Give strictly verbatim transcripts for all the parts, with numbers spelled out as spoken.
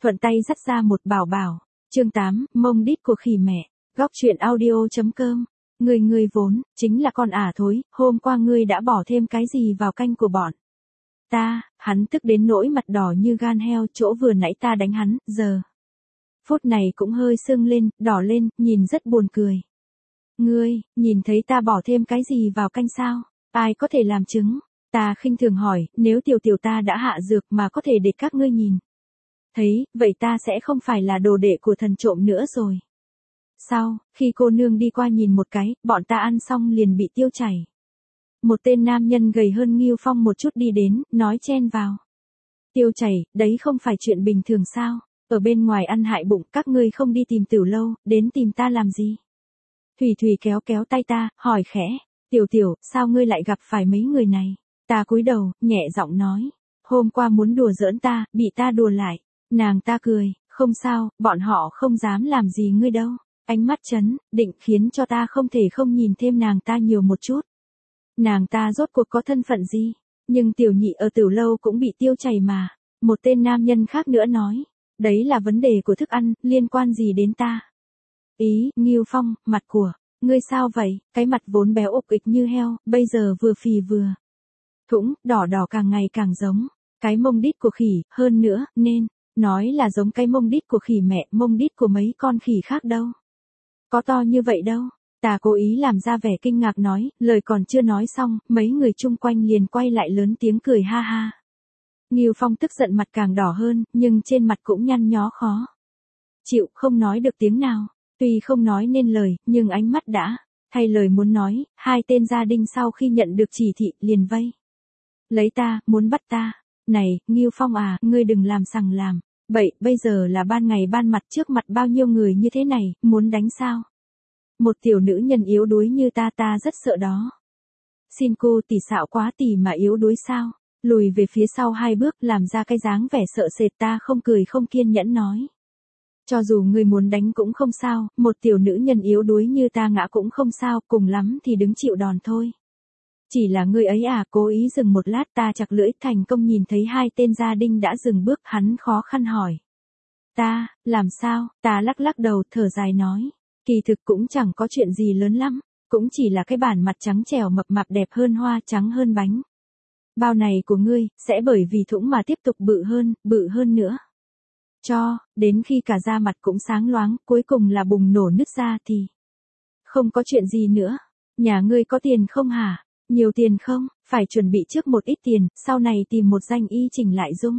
thuận tay dắt ra một bảo bảo. Chương tám, mông đít của khỉ mẹ. Góc truyện audio.com. Người người vốn, chính là con ả thối, hôm qua ngươi đã bỏ thêm cái gì vào canh của bọn ta, hắn tức đến nỗi mặt đỏ như gan heo, chỗ vừa nãy ta đánh hắn, giờ. Phút này cũng hơi sưng lên, đỏ lên, nhìn rất buồn cười. Ngươi, nhìn thấy ta bỏ thêm cái gì vào canh sao? Ai có thể làm chứng? Ta khinh thường hỏi, nếu tiểu tiểu ta đã hạ dược mà có thể để các ngươi nhìn thấy, vậy ta sẽ không phải là đồ đệ của thần trộm nữa rồi. Sau, khi cô nương đi qua nhìn một cái, bọn ta ăn xong liền bị tiêu chảy. Một tên nam nhân gầy hơn Ngưu Phong một chút đi đến, nói chen vào. Tiêu chảy, đấy không phải chuyện bình thường sao? Ở bên ngoài ăn hại bụng, các ngươi không đi tìm Tiểu Lâu, đến tìm ta làm gì? Thủy Thủy kéo kéo tay ta, hỏi khẽ, Tiểu Tiểu, sao ngươi lại gặp phải mấy người này? Ta cúi đầu, nhẹ giọng nói, hôm qua muốn đùa giỡn ta, bị ta đùa lại. Nàng ta cười, không sao, bọn họ không dám làm gì ngươi đâu. Ánh mắt chấn, định khiến cho ta không thể không nhìn thêm nàng ta nhiều một chút. Nàng ta rốt cuộc có thân phận gì? Nhưng Tiểu Nhị ở Tiểu Lâu cũng bị tiêu chảy mà. Một tên nam nhân khác nữa nói, đấy là vấn đề của thức ăn, liên quan gì đến ta? Ý, Ngưu Phong, mặt của, ngươi sao vậy? Cái mặt vốn béo ục ịch như heo, bây giờ vừa phì vừa thủng, đỏ đỏ càng ngày càng giống cái mông đít của khỉ, hơn nữa, nên nói là giống cái mông đít của khỉ mẹ, mông đít của mấy con khỉ khác đâu. Có to như vậy đâu. Ta cố ý làm ra vẻ kinh ngạc nói, lời còn chưa nói xong, mấy người chung quanh liền quay lại lớn tiếng cười ha ha. Ngưu Phong tức giận mặt càng đỏ hơn, nhưng trên mặt cũng nhăn nhó khó chịu, không nói được tiếng nào. Tuy không nói nên lời, nhưng ánh mắt đã thay lời muốn nói. Hai tên gia đình sau khi nhận được chỉ thị liền vây lấy ta, muốn bắt ta. Này, Ngưu Phong à, ngươi đừng làm sằng làm bậy, bây giờ là ban ngày ban mặt trước mặt bao nhiêu người như thế này, muốn đánh sao? Một tiểu nữ nhân yếu đuối như ta ta rất sợ đó. Xin cô tỷ xạo quá tỷ mà yếu đuối sao? Lùi về phía sau hai bước, làm ra cái dáng vẻ sợ sệt. Ta không cười không kiên nhẫn nói, cho dù ngươi muốn đánh cũng không sao, một tiểu nữ nhân yếu đuối như ta ngã cũng không sao, cùng lắm thì đứng chịu đòn thôi. Chỉ là ngươi ấy à. Cố ý dừng một lát, ta chặt lưỡi thành công nhìn thấy hai tên gia đình đã dừng bước, hắn khó khăn hỏi. Ta, làm sao? Ta lắc lắc đầu, thở dài nói, kỳ thực cũng chẳng có chuyện gì lớn lắm, cũng chỉ là cái bản mặt trắng trẻo mập mạp đẹp hơn hoa, trắng hơn bánh bao này của ngươi, sẽ bởi vì thủng mà tiếp tục bự hơn, bự hơn nữa. Cho, đến khi cả da mặt cũng sáng loáng, cuối cùng là bùng nổ nứt ra thì không có chuyện gì nữa. Nhà ngươi có tiền không hả? Nhiều tiền không? Phải chuẩn bị trước một ít tiền, sau này tìm một danh y chỉnh lại dung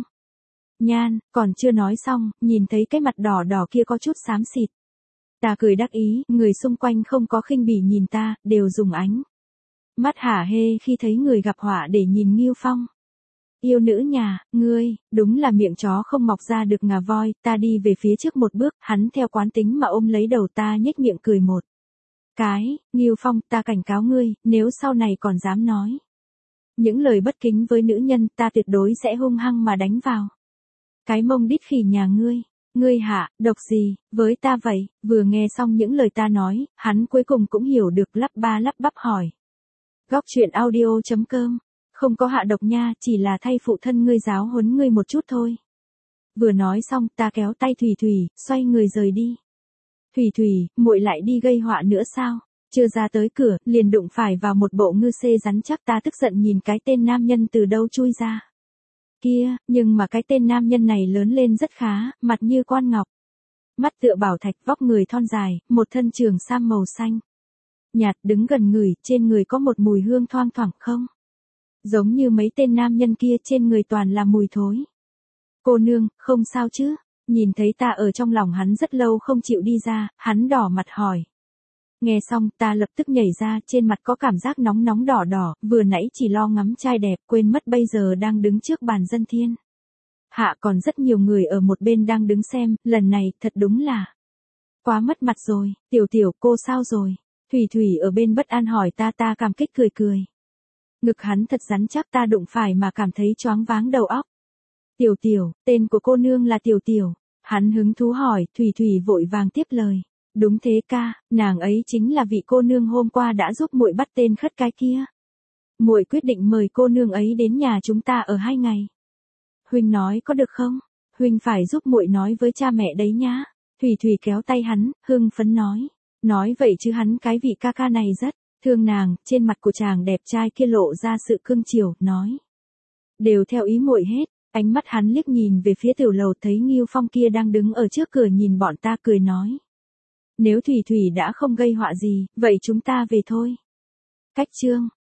nhan. Còn chưa nói xong, nhìn thấy cái mặt đỏ đỏ kia có chút xám xịt. Ta cười đắc ý, người xung quanh không có khinh bỉ nhìn ta, đều dùng ánh mắt hả hê khi thấy người gặp họa để nhìn Ngưu Phong. Yêu nữ nhà, ngươi, đúng là miệng chó không mọc ra được ngà voi. Ta đi về phía trước một bước, hắn theo quán tính mà ôm lấy đầu ta, nhếch miệng cười một cái. Ngưu Phong, ta cảnh cáo ngươi, nếu sau này còn dám nói những lời bất kính với nữ nhân, ta tuyệt đối sẽ hung hăng mà đánh vào cái mông đít khỉ nhà ngươi. Ngươi hả, độc gì, với ta vậy? Vừa nghe xong những lời ta nói, hắn cuối cùng cũng hiểu được, lắp ba lắp bắp hỏi. Góc truyện audio.com. Không có hạ độc nha, chỉ là thay phụ thân ngươi giáo huấn ngươi một chút thôi. Vừa nói xong, ta kéo tay Thủy Thủy, xoay người rời đi. Thủy Thủy, muội lại đi gây họa nữa sao? Chưa ra tới cửa, liền đụng phải vào một bộ ngư xê rắn chắc. Ta tức giận nhìn cái tên nam nhân từ đâu chui ra kia, nhưng mà cái tên nam nhân này lớn lên rất khá, mặt như quan ngọc, mắt tựa bảo thạch, vóc người thon dài, một thân trường sam màu xanh nhạt, đứng gần người, trên người có một mùi hương thoang thoảng không giống như mấy tên nam nhân kia, trên người toàn là mùi thối. Cô nương, không sao chứ? Nhìn thấy ta ở trong lòng hắn rất lâu không chịu đi ra, hắn đỏ mặt hỏi. Nghe xong, ta lập tức nhảy ra, trên mặt có cảm giác nóng nóng đỏ đỏ, vừa nãy chỉ lo ngắm trai đẹp, quên mất bây giờ đang đứng trước bàn dân thiên hạ, còn rất nhiều người ở một bên đang đứng xem. Lần này, thật đúng là quá mất mặt rồi. Tiểu Tiểu, cô sao rồi? Thủy Thủy ở bên bất an hỏi ta. Ta cảm kích cười cười. Ngực hắn thật rắn chắc, ta đụng phải mà cảm thấy choáng váng đầu óc. Tiểu Tiểu, tên của cô nương là Tiểu Tiểu. Hắn hứng thú hỏi. Thủy Thủy vội vàng tiếp lời. Đúng thế ca, nàng ấy chính là vị cô nương hôm qua đã giúp muội bắt tên khất cái kia. Muội quyết định mời cô nương ấy đến nhà chúng ta ở hai ngày. Huynh nói có được không? Huynh Huynh phải giúp muội nói với cha mẹ đấy nhá. Thủy Thủy kéo tay hắn, hưng phấn nói. Nói vậy chứ hắn cái vị ca ca này rất thương nàng, trên mặt của chàng đẹp trai kia lộ ra sự cưng chiều, nói. Đều theo ý muội hết. Ánh mắt hắn liếc nhìn về phía tiểu lầu thấy Ngưu Phong kia đang đứng ở trước cửa nhìn bọn ta cười nói. Nếu Thủy Thủy đã không gây họa gì, vậy chúng ta về thôi. Cách chương